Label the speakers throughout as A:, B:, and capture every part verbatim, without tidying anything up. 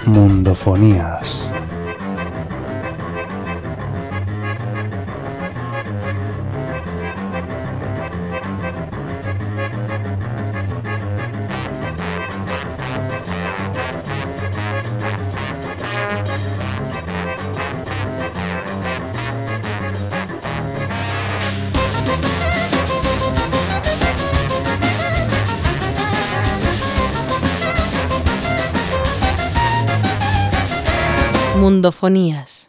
A: Mundofonías.
B: Mundofonías.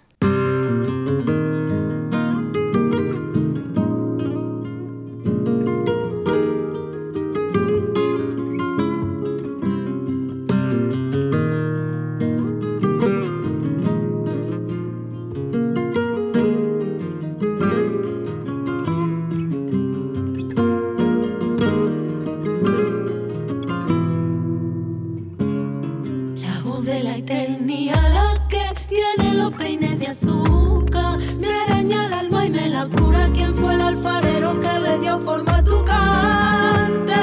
C: La voz de la eternidad, la que tiene los peines de azúcar, me araña el alma y me la cura. ¿Quién fue el alfarero que le dio forma a tu cante?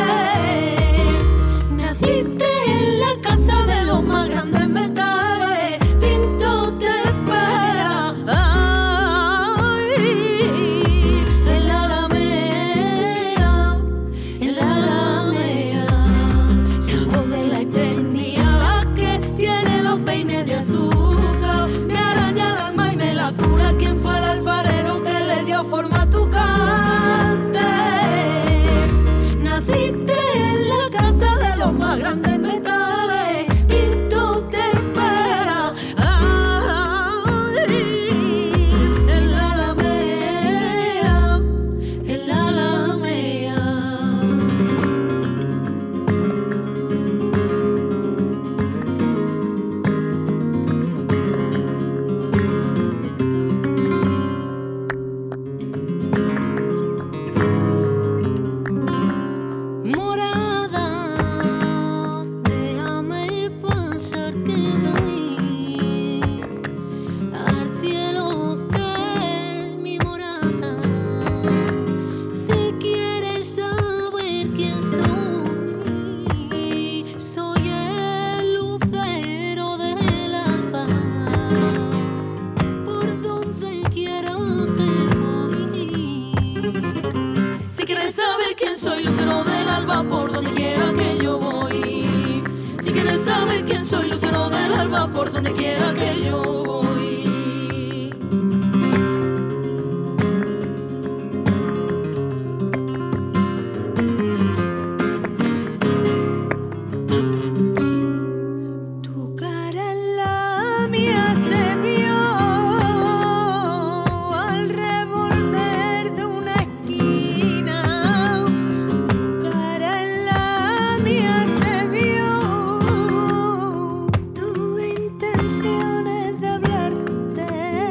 C: Naciste en la casa de los más grandes metales, Pinto te espera, ay, en la Alameda, en la Alameda. La voz de la eternidad, la que tiene los peines de azúcar, me araña el alma y me la cura. ¿Quién fue el alfarero que le dio forma a tu cante? Naciste en la casa de los más grandes metales, Pinto te espera, ay, en la Alameda, en la Alameda. Morada, déjame pasar que doy al cielo que es mi morada. Si quieres saber quién soy, soy el lucero del alba, por donde quiera que voy. Si quieres saber quién soy, lucero del alba, por donde quiera que yo voy. Si quieres saber quién soy, lucero del alba, por donde quiera que yo voy. Tu cara en la mía se vio al revolver de una esquina. Tu cara en la mía se vio. Tuve intenciones de hablarte,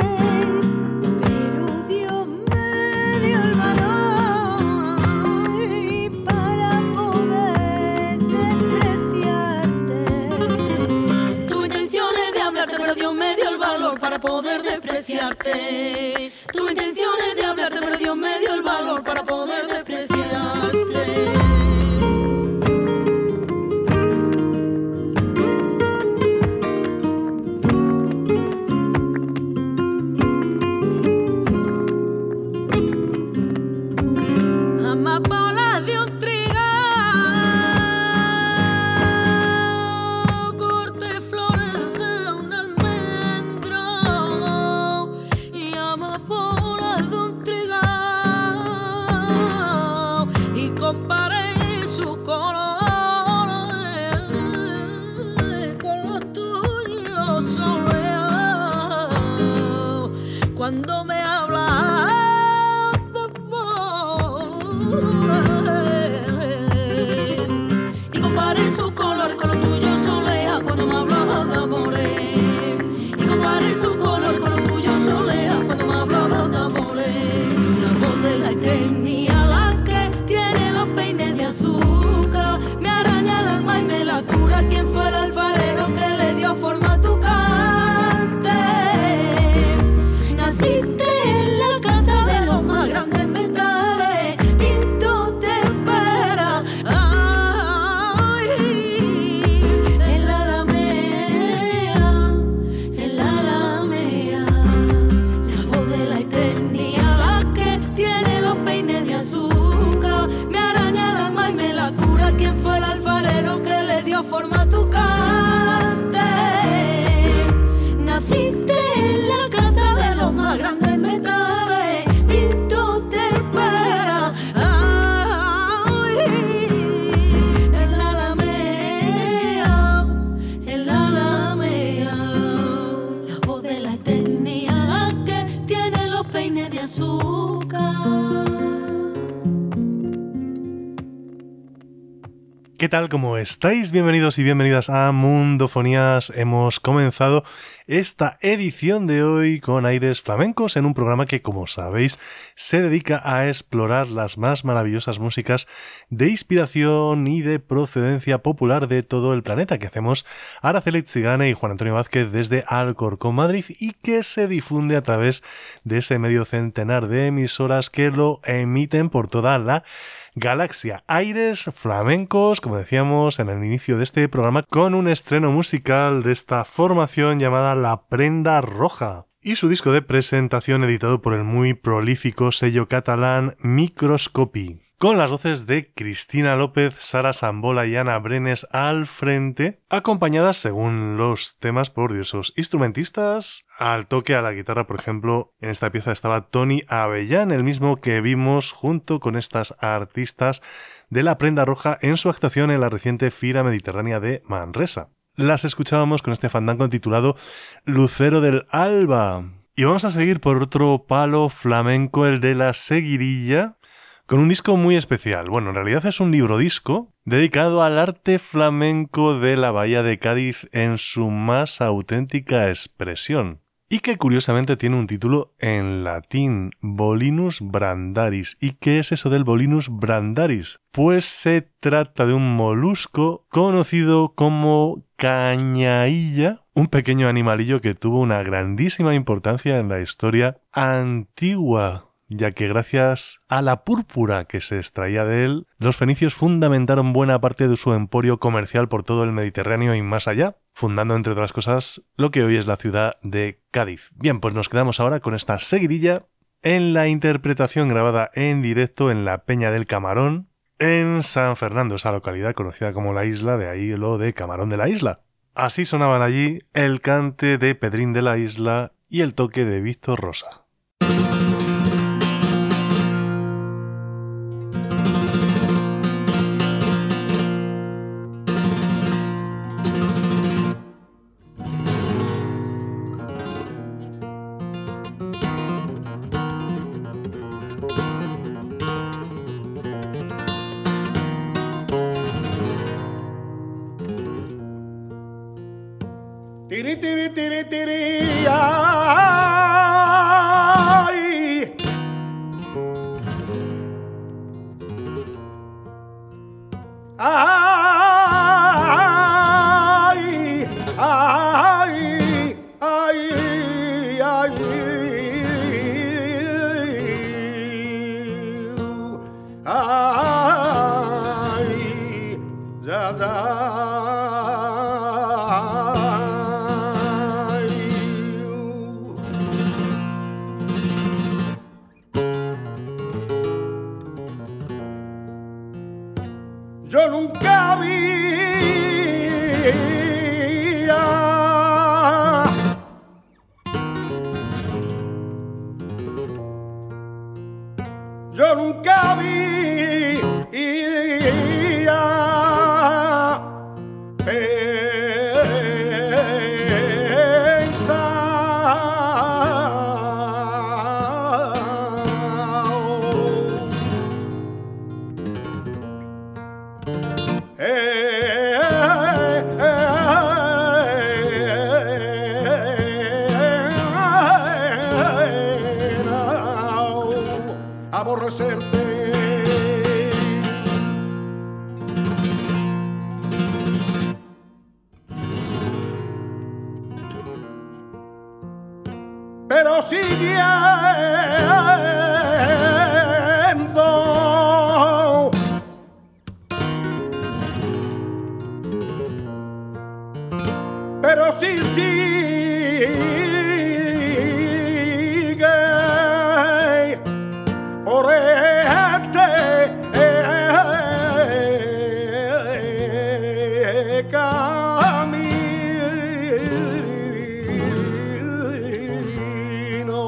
C: pero Dios me dio el valor para poder despreciarte. Tuve intenciones de hablarte, pero Dios me dio el valor para poder despreciarte. Tuve intenciones de hablarte, pero Dios me dio el valor para poder despreciarte. Amapolas de un trigal, corté flores de un almendro y amapolas de un trigal, y comparé sus colores con los tuyos soleados. Cuando me hablas de amores y comparé sus colores con los tuyos soleados. Cuando me hablabas de amores y comparé sus colores con los tuyos soleados. Cuando me hablabas de amores. La voz de la eternidad, la que tiene los peines de azúcar, me araña el alma y me la cura. ¿Quién fue el alfarero que le dio forma a tu cante? Naciste
A: tal? ¿Cómo estáis? Bienvenidos y bienvenidas a Mundofonías. Hemos comenzado esta edición de hoy con aires flamencos en un programa que, como sabéis, se dedica a explorar las más maravillosas músicas de inspiración y de procedencia popular de todo el planeta que hacemos Araceli Tzigane y Juan Antonio Vázquez desde Alcorcón, Madrid, y que se difunde a través de ese medio centenar de emisoras que lo emiten por toda la galaxia. Aires flamencos, como decíamos en el inicio de este programa, con un estreno musical de esta formación llamada La Prenda Roja y su disco de presentación editado por el muy prolífico sello catalán Microscopy, con las voces de Cristina López, Sara Sambola y Ana Brenes al frente, acompañadas, según los temas, por diversos instrumentistas. Al toque, a la guitarra, por ejemplo, en esta pieza estaba Tony Avellán, el mismo que vimos junto con estas artistas de La Prenda Roja en su actuación en la reciente Fira Mediterránea de Manresa. Las escuchábamos con este fandango titulado Lucero del Alba. Y vamos a seguir por otro palo flamenco, el de la seguirilla, con un disco muy especial. Bueno, en realidad es un libro disco dedicado al arte flamenco de la Bahía de Cádiz en su más auténtica expresión, y que curiosamente tiene un título en latín, Bolinus brandaris. ¿Y qué es eso del Bolinus brandaris? Pues se trata de un molusco conocido como cañailla, un pequeño animalillo que tuvo una grandísima importancia en la historia antigua, ya que gracias a la púrpura que se extraía de él, los fenicios fundamentaron buena parte de su emporio comercial por todo el Mediterráneo y más allá, fundando, entre otras cosas, lo que hoy es la ciudad de Cádiz. Bien, pues nos quedamos ahora con esta seguidilla en la interpretación grabada en directo en la Peña del Camarón, en San Fernando, esa localidad conocida como La Isla, de ahí lo de Camarón de la Isla. Así sonaban allí el cante de Pedrín de la Isla y el toque de Víctor Rosa.
B: Tiri tiri tiri tiri ay. Ay, ay, ay, ay. Ay, ya, ya. Yo nunca había Yo nunca había aborrecerte. Pero siguiendo pero sí sigue por este camino.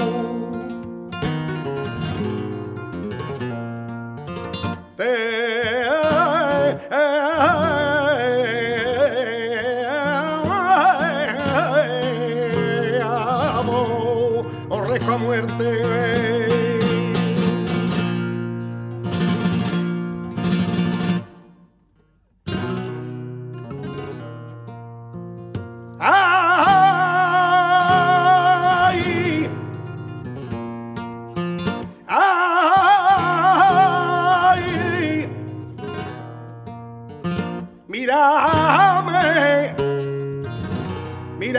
B: Te amo, aborrezco a muerte.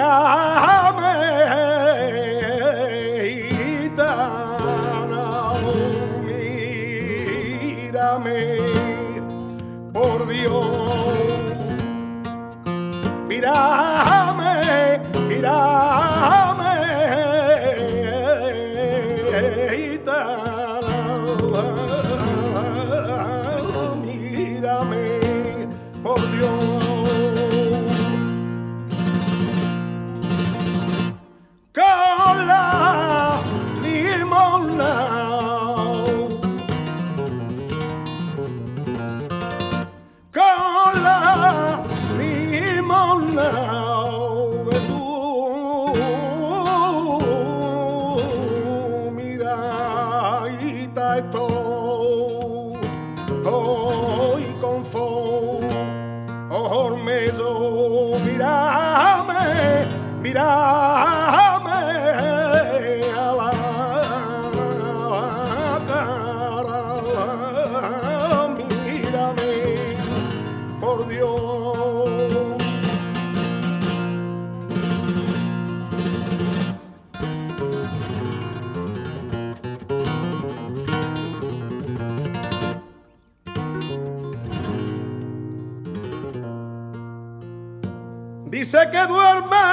B: mírame, gitana, mírame, por Dios, mírame, mírame, gitana, mírame, por Dios. Con la limona, con la limona de tu miradita estoy hoy con fo ormedo, mírame, mírame a la cara, mírame, por Dios. Dice que duerme,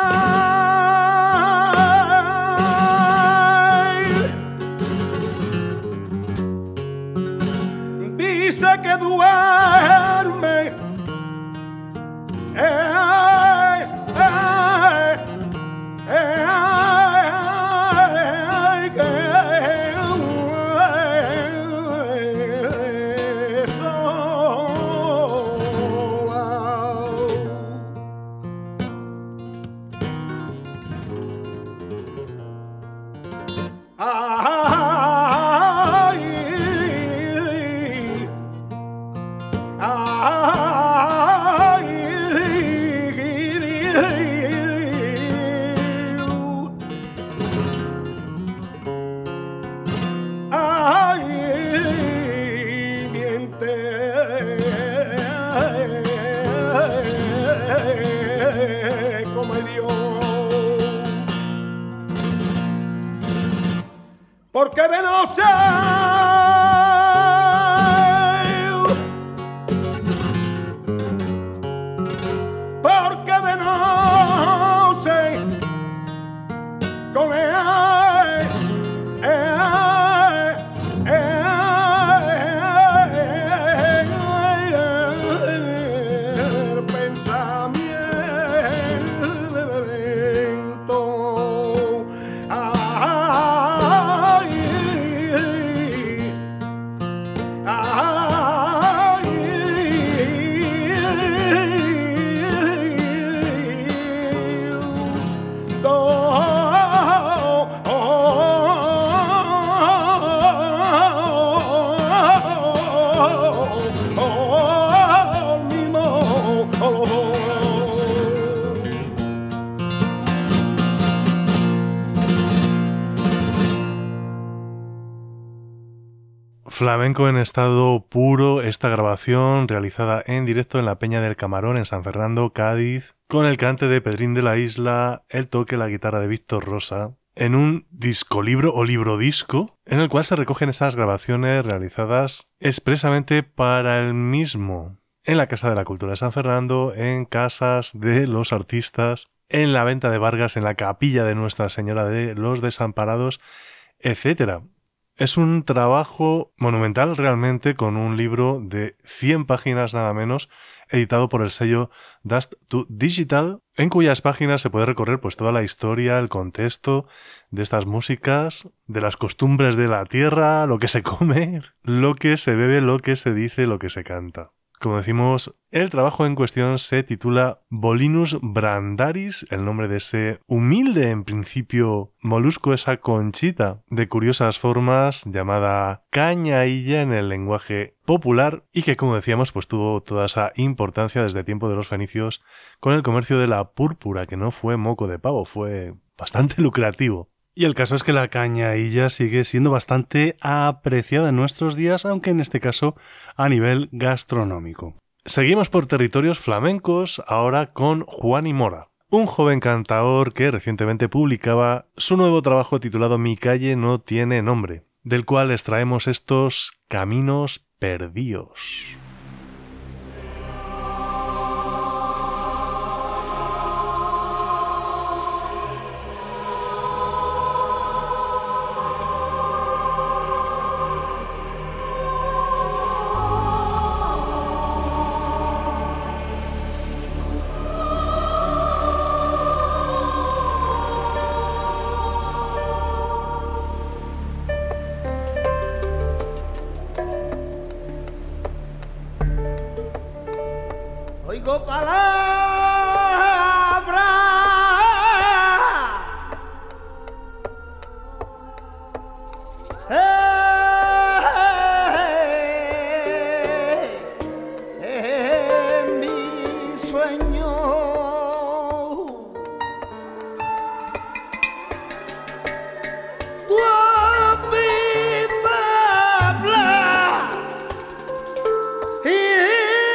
B: dice que duerme, eh, eh, eh, eh, sola. Ay, ay, ay, miente, como Dios. Porque de no ser, porque de no ser, con el, el, el, el pensamiento.
A: Flamenco en estado puro, esta grabación realizada en directo en la Peña del Camarón en San Fernando, Cádiz, con el cante de Pedrín de la Isla, el toque, la guitarra de Víctor Rosa, en un discolibro o librodisco en el cual se recogen esas grabaciones realizadas expresamente para el mismo, en la Casa de la Cultura de San Fernando, en casas de los artistas, en la Venta de Vargas, en la Capilla de Nuestra Señora de los Desamparados, etcétera. Es un trabajo monumental realmente, con un libro de cien páginas nada menos, editado por el sello Dust to Digital, en cuyas páginas se puede recorrer pues toda la historia, el contexto de estas músicas, de las costumbres de la tierra, lo que se come, lo que se bebe, lo que se dice, lo que se canta. Como decimos, el trabajo en cuestión se titula Bolinus brandaris, el nombre de ese humilde en principio molusco, esa conchita de curiosas formas llamada cañailla en el lenguaje popular, y que, como decíamos, pues tuvo toda esa importancia desde tiempo de los fenicios con el comercio de la púrpura, que no fue moco de pavo, fue bastante lucrativo. Y el caso es que la cañailla sigue siendo bastante apreciada en nuestros días, aunque en este caso a nivel gastronómico. Seguimos por territorios flamencos, ahora con Juan y Mora. un joven cantaor que recientemente publicaba su nuevo trabajo titulado Mi calle no tiene nombre, del cual extraemos estos Caminos perdidos.
B: Oigo palabras en mi sueño. Tú a mí me hablas y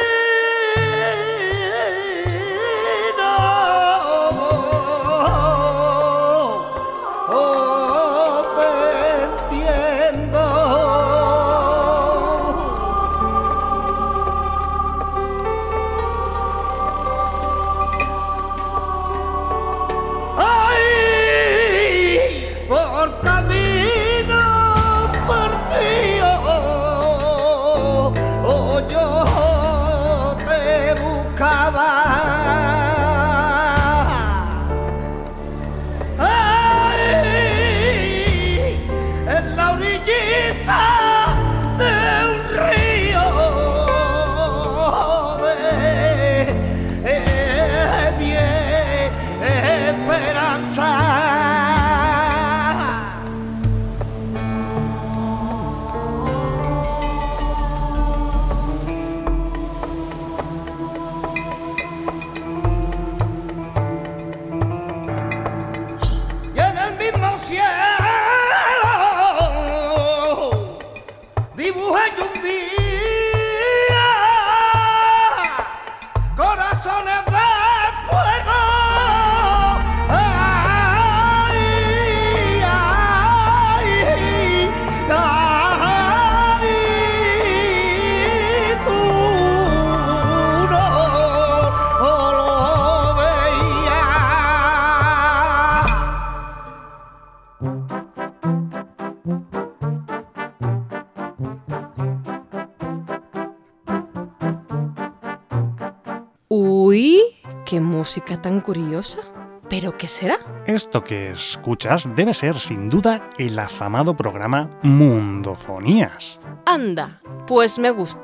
D: Uy, qué música tan curiosa. ¿Pero qué será?
E: Esto que escuchas debe ser, sin duda, el afamado programa Mundofonías.
D: Anda, pues me gusta.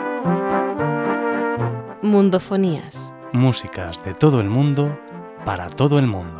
D: Mundofonías.
E: Músicas de todo el mundo, para todo el mundo.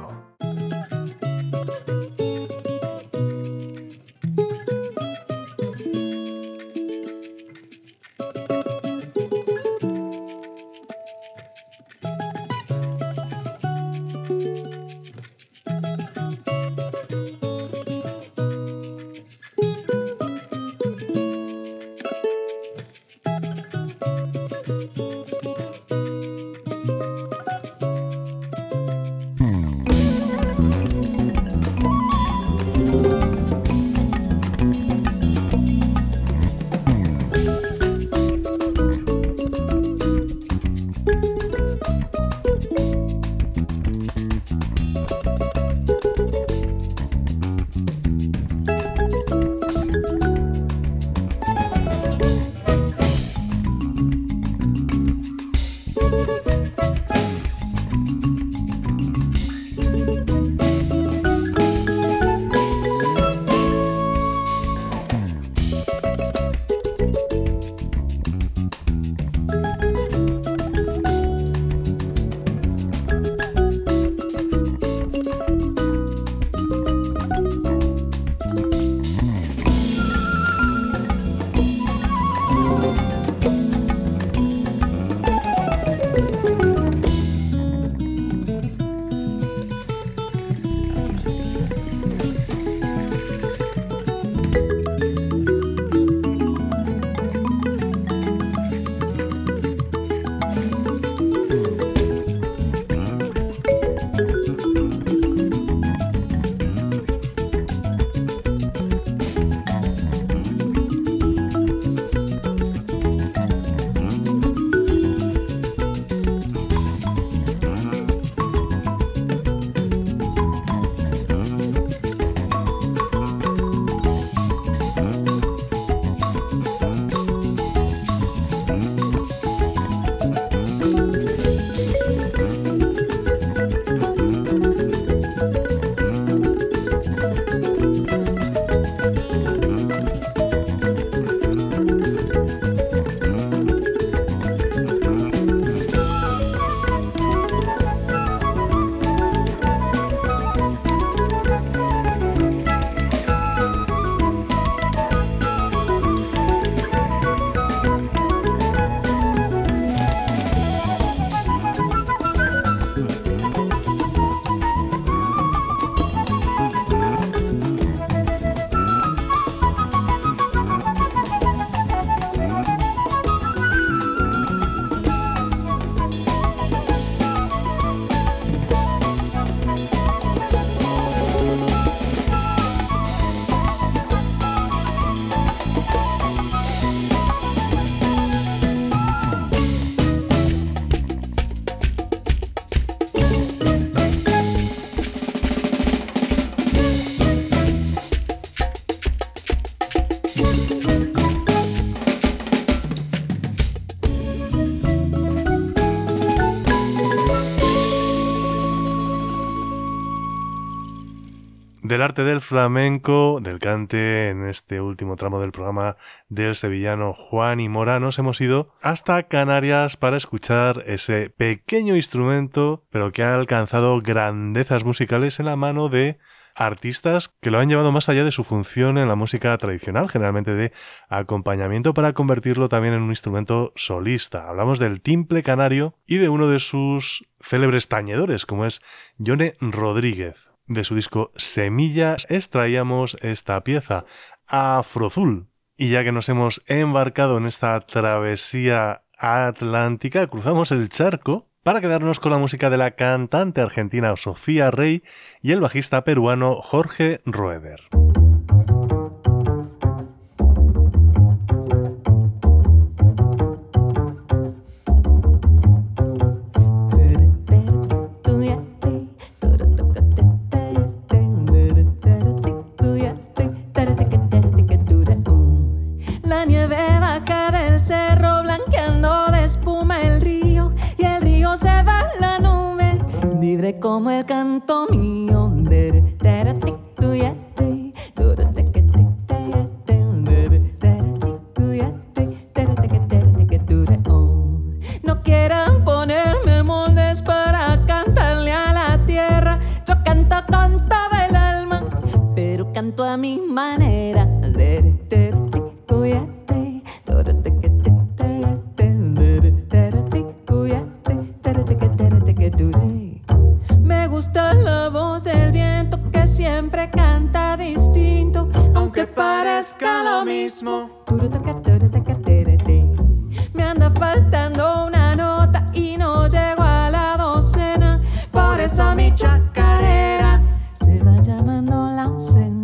A: Del arte del flamenco, del cante, en este último tramo del programa del sevillano Juan y Mora, nos hemos ido hasta Canarias para escuchar ese pequeño instrumento, pero que ha alcanzado grandezas musicales en la mano de artistas que lo han llevado más allá de su función en la música tradicional, generalmente de acompañamiento, para convertirlo también en un instrumento solista. Hablamos del timple canario y de uno de sus célebres tañedores, como es Yone Rodríguez. De su disco Semillas extraíamos esta pieza, Afrozul. Y ya que nos hemos embarcado en esta travesía atlántica, cruzamos el charco para quedarnos con la música de la cantante argentina Sofía Rey y el bajista peruano Jorge Roeder.
C: La nieve baja del cerro blanqueando de espuma el río y el río se va a la nube, libre como el canto mío. No quieran ponerme moldes para cantarle a la tierra, yo canto con todo el alma, pero canto a mi manera. Me gusta la voz del viento que siempre canta distinto, aunque parezca lo mismo. Me anda faltando una nota y no llego a la docena, por eso mi chacarera se va llamando la oncena.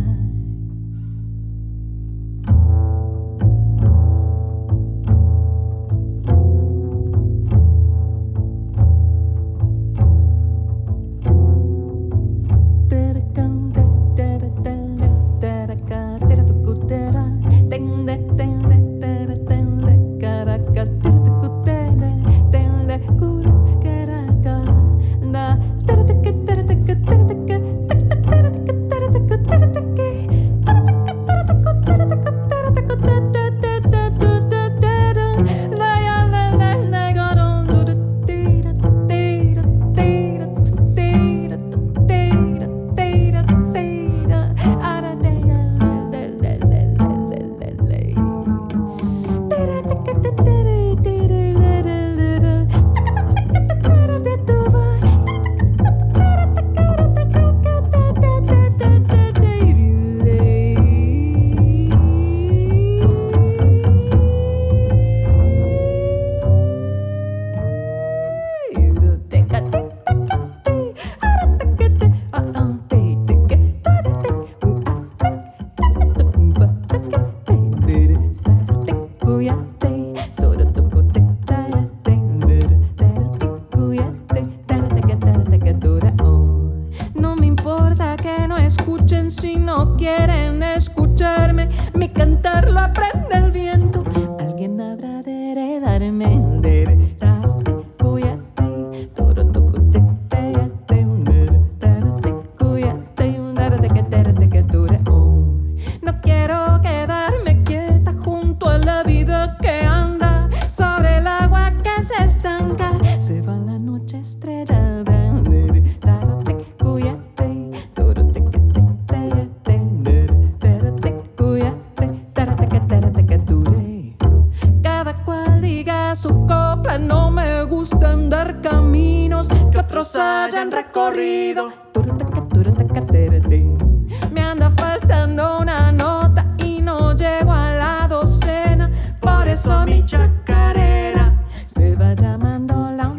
C: Me anda faltando una nota y no llego a la docena, por eso mi chacarera se va llamando la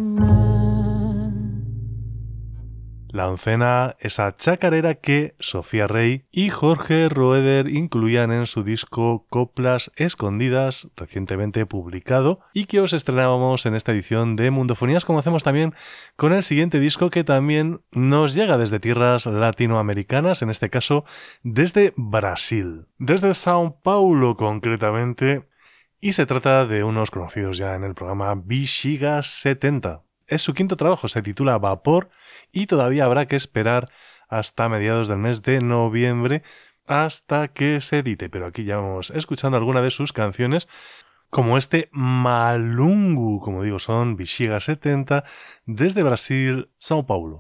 C: oncena.
A: La oncena, esa chacarera que Sofía Rey y Jorge Roeder incluían en su disco Coplas Escondidas, recientemente publicado, y que os estrenábamos en esta edición de Mundofonías, como hacemos también con el siguiente disco que también nos llega desde tierras latinoamericanas, en este caso desde Brasil, desde São Paulo concretamente, y se trata de unos conocidos ya en el programa Bexiga setenta. Es su quinto trabajo, se titula Vapor, y todavía habrá que esperar hasta mediados del mes de noviembre, hasta que se edite. Pero aquí ya vamos escuchando alguna de sus canciones, como este Malungu, como digo, son Bexiga setenta, desde Brasil, São Paulo.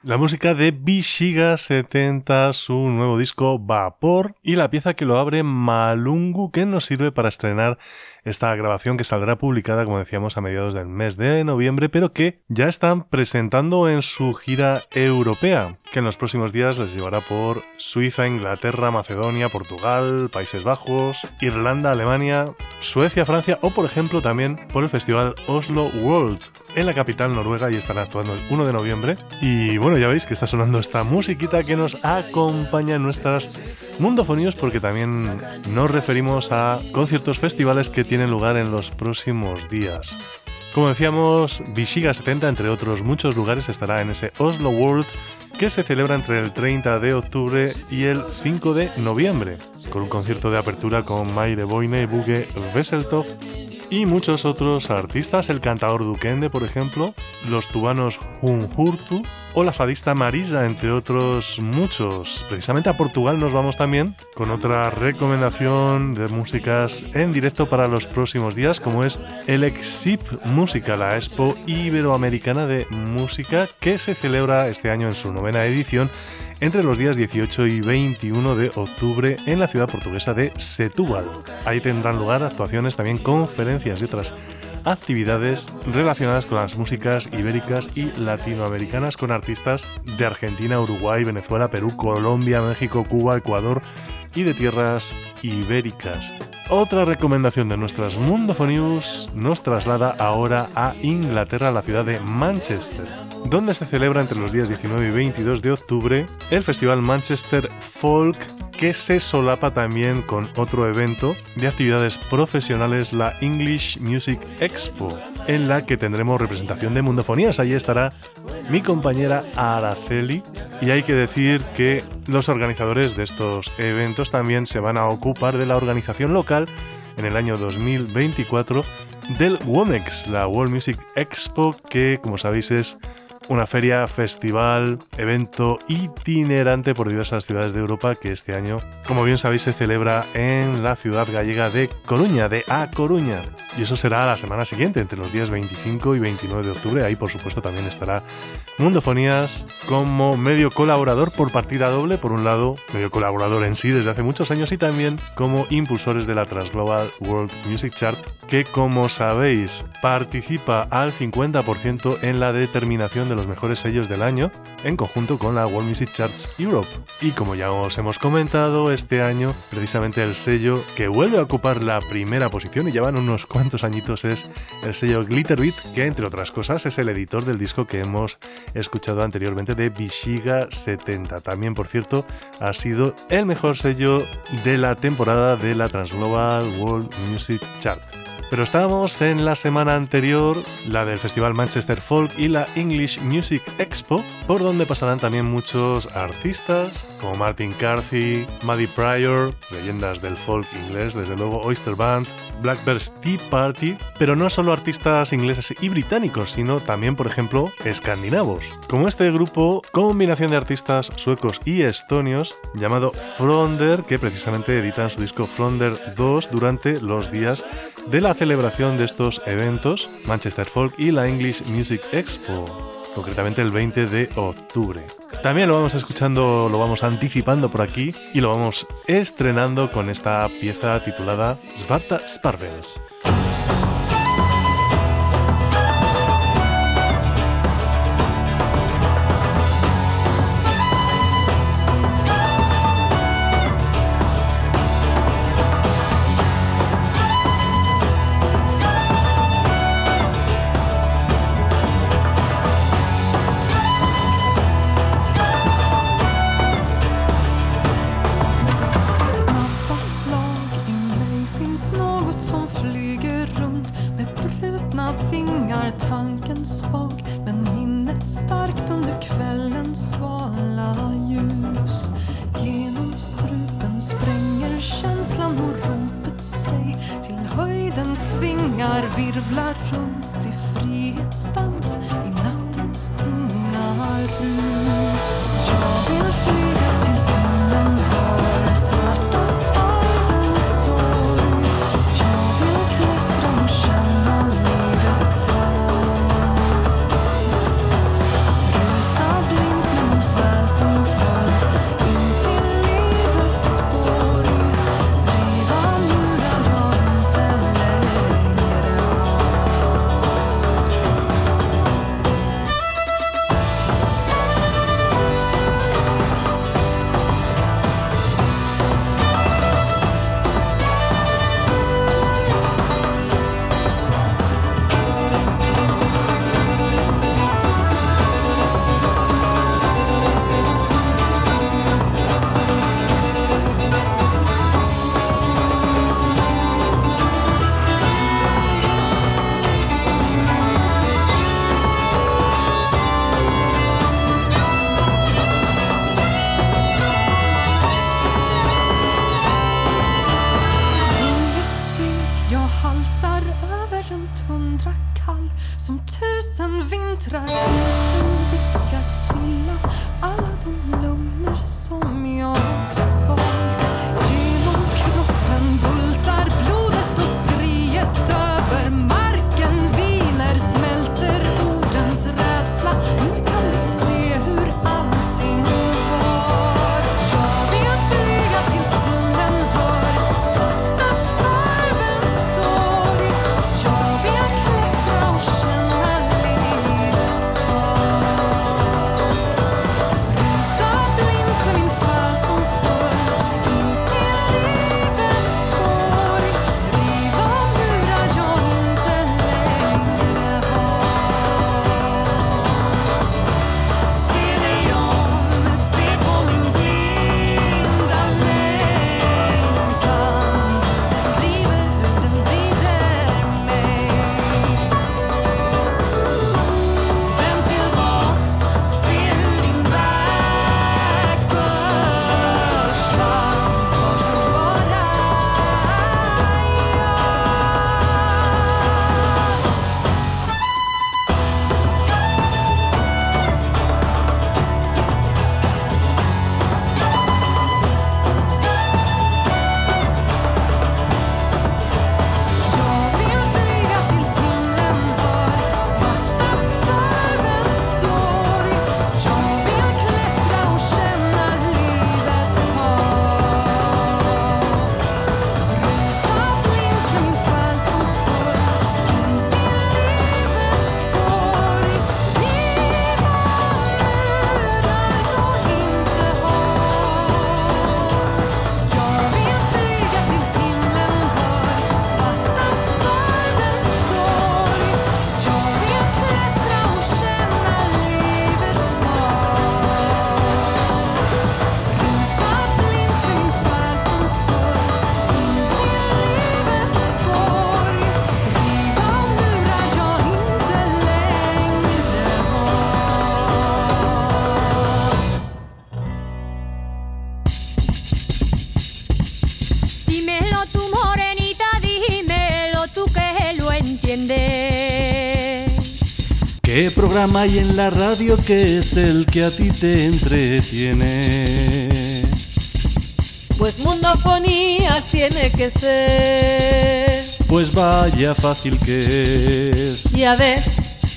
A: La música de Vishiga setenta, su nuevo disco Vapor, y la pieza que lo abre Malungu, que nos sirve para estrenar esta grabación que saldrá publicada, como decíamos, a mediados del mes de noviembre, pero que ya están presentando en su gira europea, que en los próximos días les llevará por Suiza, Inglaterra, Macedonia, Portugal, Países Bajos, Irlanda, Alemania, Suecia, Francia o, por ejemplo, también por el festival Oslo World en la capital noruega, y estará actuando el uno de noviembre. Y bueno, ya veis que está sonando esta musiquita que nos acompaña en nuestras mundofonías, porque también nos referimos a conciertos, festivales que tienen lugar en los próximos días. Como decíamos, Vishiga setenta, entre otros muchos lugares, estará en ese Oslo World que se celebra entre el treinta de octubre y el cinco de noviembre, con un concierto de apertura con Maire Boine, Buge Wesseltoft y muchos otros artistas, el cantador Duquende, por ejemplo, los tubanos Hunhurtu o la fadista Marisa, entre otros muchos. Precisamente a Portugal nos vamos también con otra recomendación de músicas en directo para los próximos días, como es el Exip Música, la Expo Iberoamericana de Música, que se celebra este año en su novena edición entre los días dieciocho y veintiuno de octubre en la ciudad portuguesa de Setúbal. Ahí tendrán lugar actuaciones, también conferencias y otras actividades relacionadas con las músicas ibéricas y latinoamericanas, con artistas de Argentina, Uruguay, Venezuela, Perú, Colombia, México, Cuba, Ecuador y de tierras ibéricas. Otra recomendación de nuestras Mundofonews nos traslada ahora a Inglaterra, a la ciudad de Manchester, donde se celebra entre los días diecinueve y veintidós de octubre el festival Manchester Folk, que se solapa también con otro evento de actividades profesionales, la English Music Expo, en la que tendremos representación de mundofonías. Allí estará mi compañera Araceli, y hay que decir que los organizadores de estos eventos también se van a ocupar de la organización local en el año dos mil veinticuatro del WOMEX, la World Music Expo, que, como sabéis, es una feria, festival, evento itinerante por diversas ciudades de Europa, que este año, como bien sabéis, se celebra en la ciudad gallega de Coruña, de A Coruña. Y eso será la semana siguiente, entre los días veinticinco y veintinueve de octubre. Ahí, por supuesto, también estará Mundofonías como medio colaborador por partida doble. Por un lado, medio colaborador en sí desde hace muchos años, y también como impulsores de la Transglobal World Music Chart, que, como sabéis, participa al cincuenta por ciento en la determinación de los mejores sellos del año, en conjunto con la World Music Charts Europe. Y como ya os hemos comentado, este año precisamente el sello que vuelve a ocupar la primera posición, y llevan unos cuantos añitos, es el sello Glitterbeat, que, entre otras cosas, es el editor del disco que hemos escuchado anteriormente de Vishiga setenta. También, por cierto, ha sido el mejor sello de la temporada de la Transglobal World Music Chart. Pero estábamos en la semana anterior, la del Festival Manchester Folk y la English Music Expo, por donde pasarán también muchos artistas como Martin Carthy, Maddie Pryor, leyendas del folk inglés, desde luego Oyster Band, Blackbird's Tea Party, pero no solo artistas ingleses y británicos, sino también, por ejemplo, escandinavos, como este grupo, combinación de artistas suecos y estonios, llamado Fronder, que precisamente editan su disco Fronder dos durante los días de la celebración de estos eventos, Manchester Folk y la English Music Expo, concretamente el veinte de octubre. También lo vamos escuchando, lo vamos anticipando por aquí, y lo vamos estrenando con esta pieza titulada Svarta Sparvens.
F: Rusa blint med vintrar, isen viskar stilla alla de lugner som jag svalt. Genom kroppen bultar blodet och skriet över marken viner, smälter ordens rädsla. Nu kan vi se hur allting var. Jag vill flyga tills himlen hör svarta skarvens sorg. Jag vill klättra och känna livet ta. Rusa blint med min själ som förr in till livets borg. Riva murar jag inte längre har. Se dig om, se på min blinda längtan. Den driver, den vrider mig. Vänd tillbaks, se hur din väg försvann. Kvar står bara jag. Jag vill flyga tills himlen hör svarta skarvens sorg. Jag vill klättra och känna livet ta. Rusa blint med min själ som förr in till livets borg. Riva murar jag inte har. Jag vill flyga tills himlen hör svarta skarvens sorg. Jag vill klättra och känna livet ta. Rusa blint med min själ som förr in till livets borg. Riva murar jag inte längre har.
C: Dímelo tú, morenita, dímelo tú que lo entiendes.
G: ¿Qué programa hay en la radio que es el que a ti te entretiene?
D: Pues Mundofonías tiene que ser.
G: Pues vaya fácil que es.
D: Ya ves.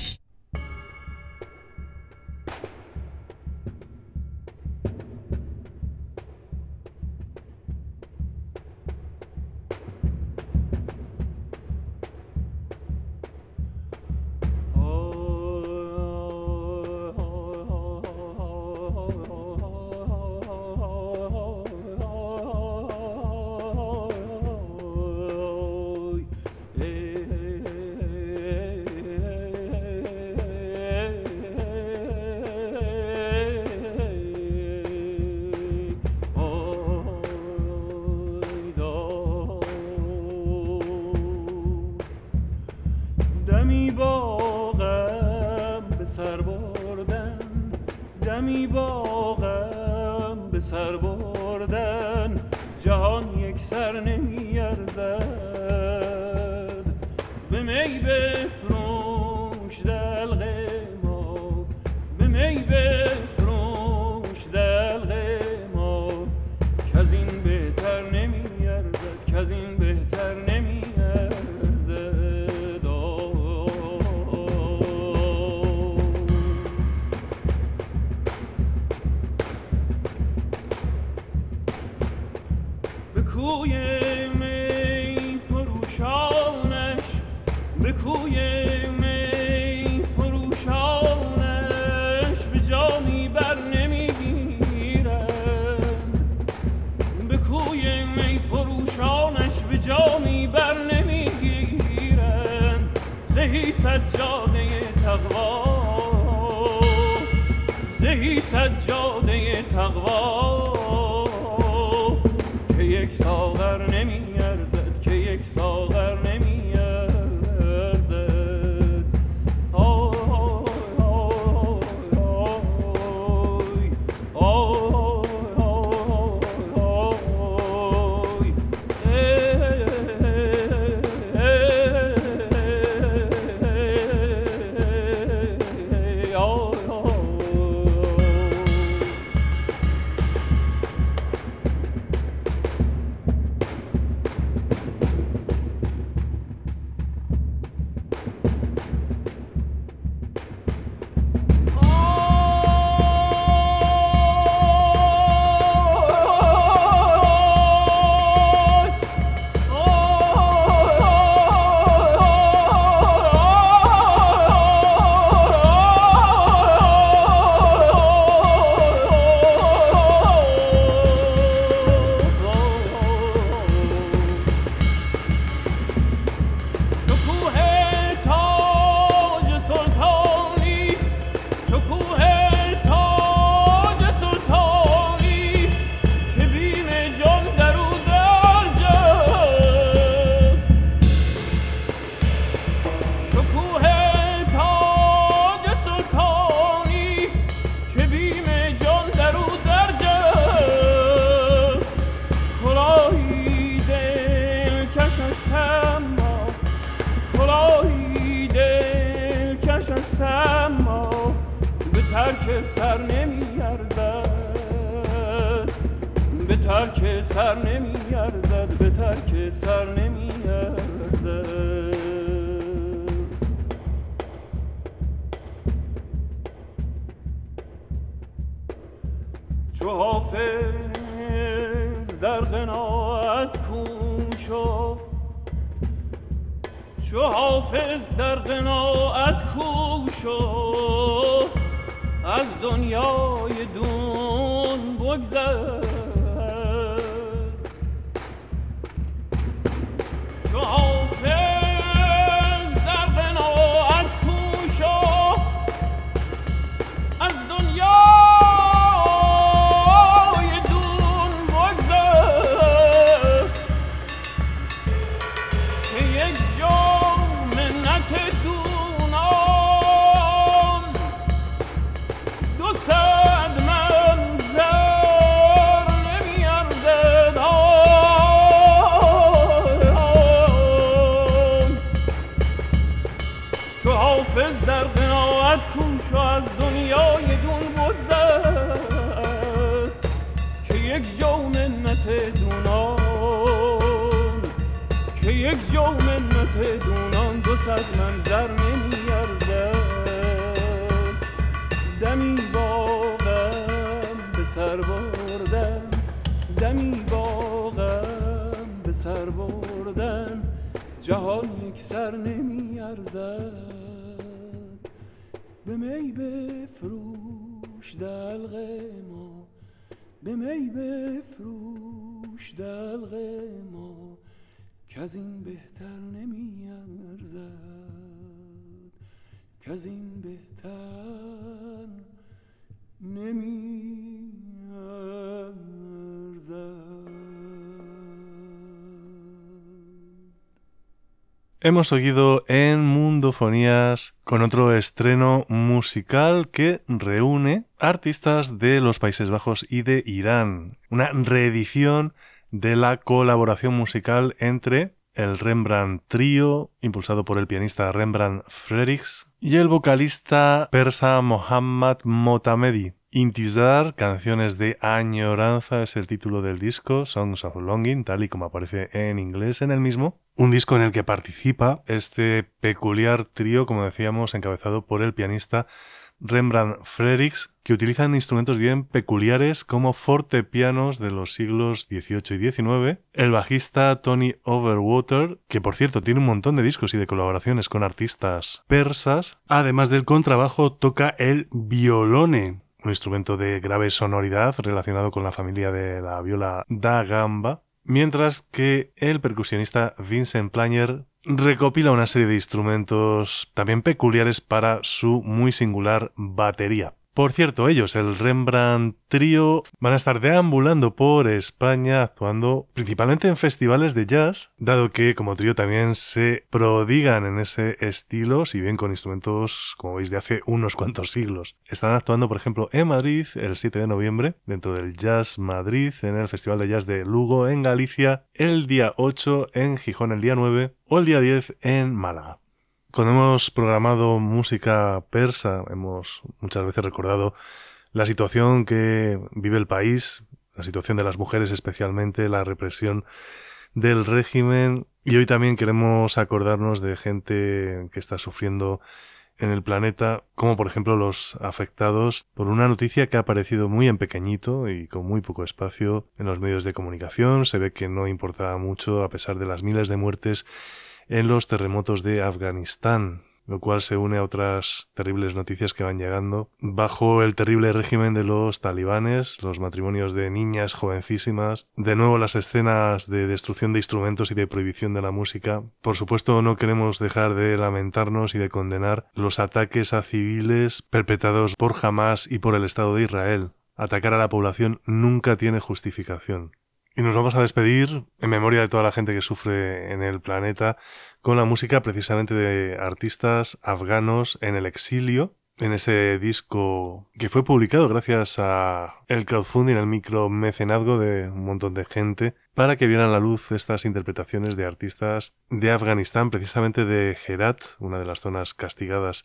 H: دمی باغم به سر بردن، دمی باغم به سر بردن، جهان یک سر نمی ارزد. به می بفروش دلق ما، به می بفروش دلق ما، که از این بهتر نمی ارزد، که از این بهتر نمی ارزد. کوی می فروشانش، به کوی می فروشانش، به جامی بر نمیگیرند. به کوی می فروشانش، به جامی بر نمیگیرند. زهی سجاده تقوا، زهی سجاده تقوا، که یک ساغر نمی ارزد، که یک ساغر نمی ارزد. آی آی آی آی شکستم ما به ترک سر نمیارزد به ترک سر نمیارزد به ترک سر نمیارزد چو حافظ در قناعت کوشو چو حافظ در قناعت کوشو از دنیای دون بگذر چو حافظ در قناعت کوشو از دنیا در قناعت کوش و از دنیای دون بگذر که یک جو منت دونان که یک جو منت دونان دو صد منظر نمیارزد دمی باغم به سر بردن دمی باغم به سر بردن جهان یک سر نمیارزد به می بفروش دلق ما به می بفروش دلق ما که از این بهتر نمی ارزد که از این بهتر نمی ارزد.
A: Hemos oído en Mundofonías con otro estreno musical que reúne artistas de los Países Bajos y de Irán. Una reedición de la colaboración musical entre el Rembrandt Trio, impulsado por el pianista Rembrandt Frerichs, y el vocalista persa Mohammad Motamedi. Intizar, canciones de añoranza, es el título del disco, Songs of Longing, tal y como aparece en inglés en el mismo. Un disco en el que participa este peculiar trío, como decíamos, encabezado por el pianista Rembrandt Frerichs, que utilizan instrumentos bien peculiares como fortepianos de los siglos dieciocho y diecinueve, el bajista Tony Overwater, que por cierto tiene un montón de discos y de colaboraciones con artistas persas, además del contrabajo toca el violone, un instrumento de grave sonoridad relacionado con la familia de la viola da gamba, mientras que el percusionista Vincent Plañer recopila una serie de instrumentos también peculiares para su muy singular batería. Por cierto, ellos, el Rembrandt Trio, van a estar deambulando por España actuando principalmente en festivales de jazz, dado que como trío también se prodigan en ese estilo, si bien con instrumentos, como veis, de hace unos cuantos siglos. Están actuando, por ejemplo, en Madrid el siete de noviembre, dentro del Jazz Madrid, en el Festival de Jazz de Lugo, en Galicia, el día ocho en Gijón el día nueve o el día diez en Málaga. Cuando hemos programado música persa, hemos muchas veces recordado la situación que vive el país, la situación de las mujeres especialmente, la represión del régimen, y hoy también queremos acordarnos de gente que está sufriendo en el planeta, como por ejemplo los afectados por una noticia que ha aparecido muy en pequeñito y con muy poco espacio en los medios de comunicación. Se ve que no importaba mucho a pesar de las miles de muertes en los terremotos de Afganistán, lo cual se une a otras terribles noticias que van llegando. Bajo el terrible régimen de los talibanes, los matrimonios de niñas jovencísimas, de nuevo las escenas de destrucción de instrumentos y de prohibición de la música. Por supuesto, no queremos dejar de lamentarnos y de condenar los ataques a civiles perpetrados por Hamás y por el Estado de Israel. Atacar a la población nunca tiene justificación. Y nos vamos a despedir, en memoria de toda la gente que sufre en el planeta, con la música precisamente de artistas afganos en el exilio, en ese disco que fue publicado gracias a el crowdfunding, el micromecenazgo de un montón de gente, para que vieran la luz estas interpretaciones de artistas de Afganistán, precisamente de Herat, una de las zonas castigadas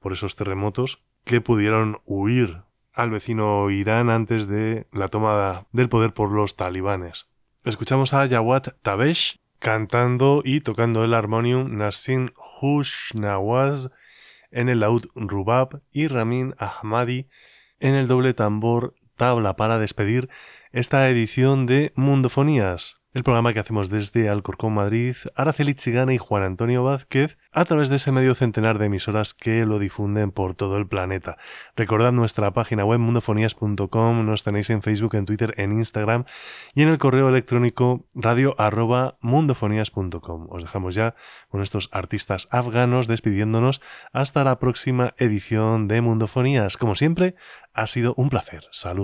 A: por esos terremotos, que pudieron huir al vecino Irán antes de la toma del poder por los talibanes. Escuchamos a Jawad Tabesh cantando y tocando el armonium Nassim Hushnawaz en el laúd rubab y Ramin Ahmadi en el doble tambor tabla para despedir esta edición de Mundofonías, el programa que hacemos desde Alcorcón, Madrid, Araceli Chigana y Juan Antonio Vázquez, a través de ese medio centenar de emisoras que lo difunden por todo el planeta. Recordad nuestra página web mundofonías punto com, nos tenéis en Facebook, en Twitter, en Instagram y en el correo electrónico radio arroba mundofonías punto com. Os dejamos ya con estos artistas afganos despidiéndonos hasta la próxima edición de Mundofonías. Como siempre, ha sido un placer. Salud.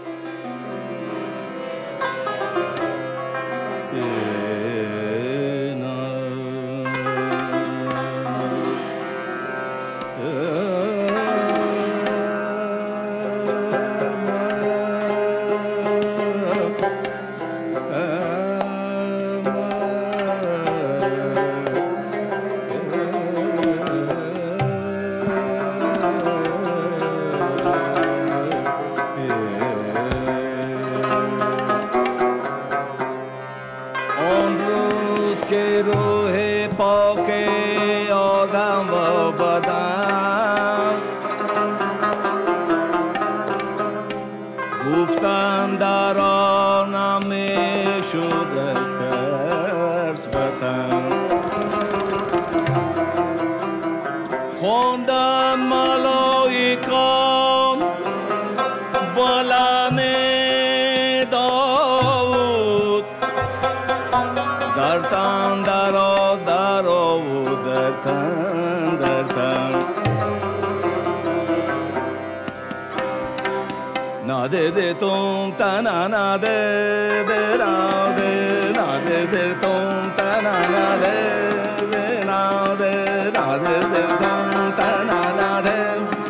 B: de tom ta na na de de na de na de de tom ta na na de de na de na de de tom ta na na de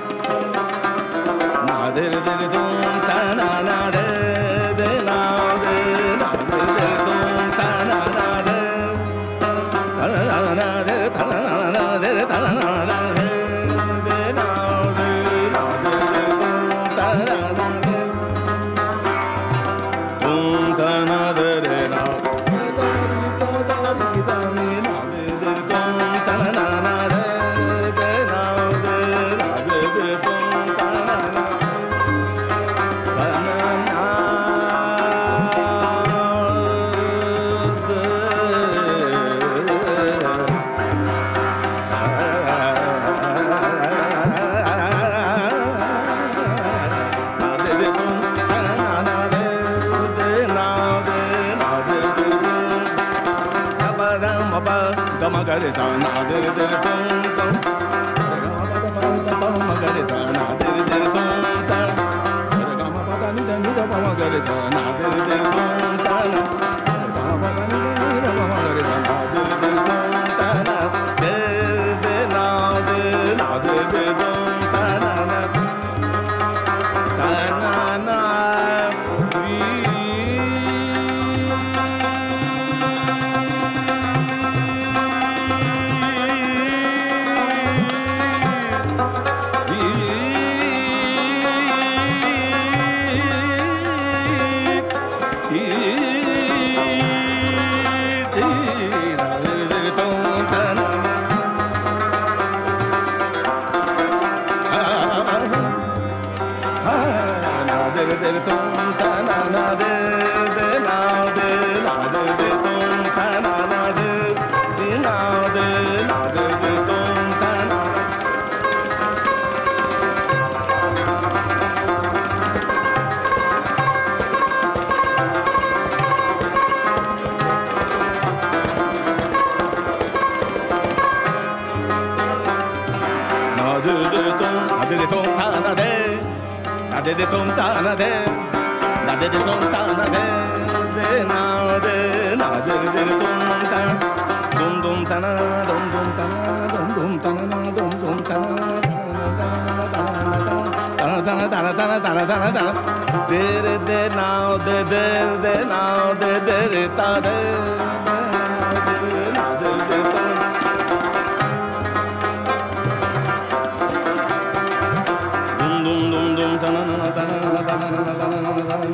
B: na de de tom ta na na de de na de na de de tom ta na na de ta na na de ta na na de ta na na de de na de na de de tom ta na na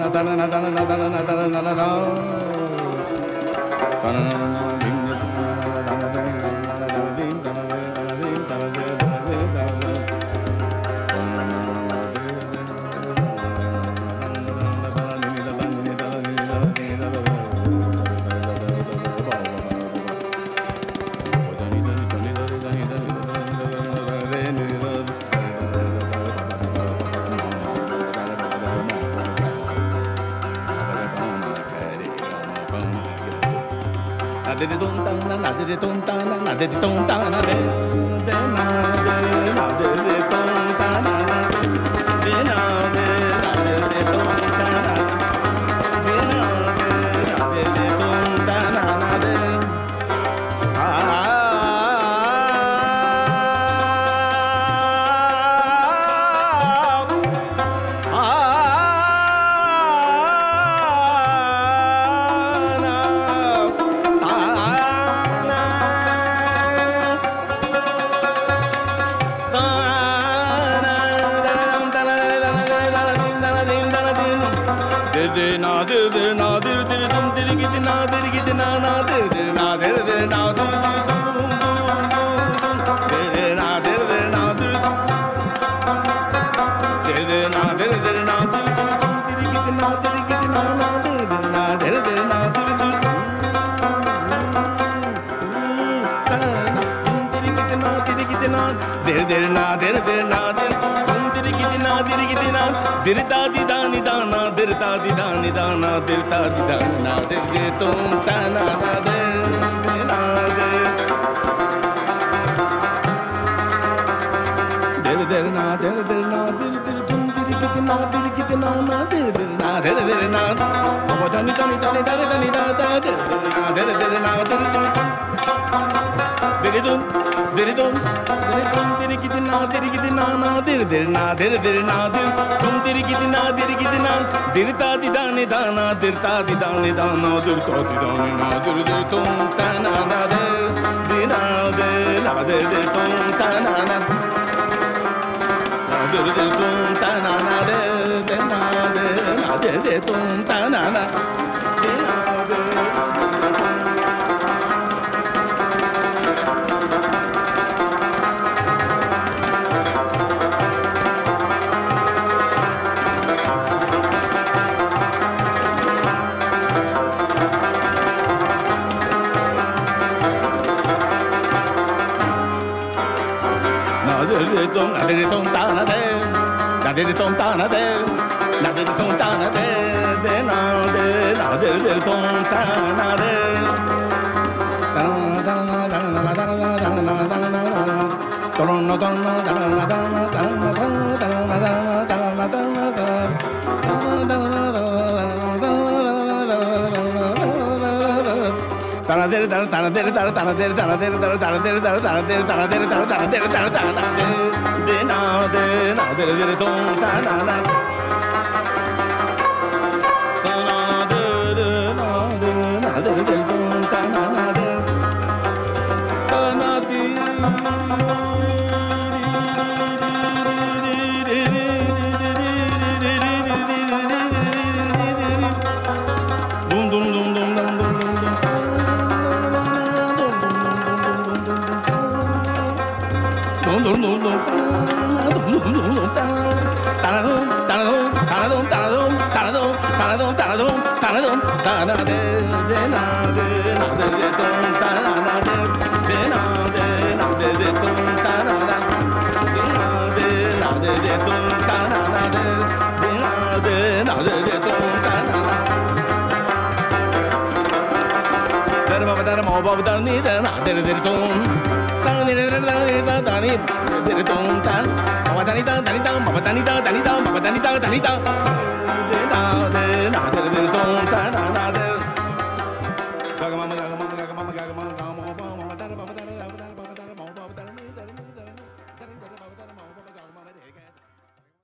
B: Tanita, tanita, tanita, tanita, tanita, tanita, tanita,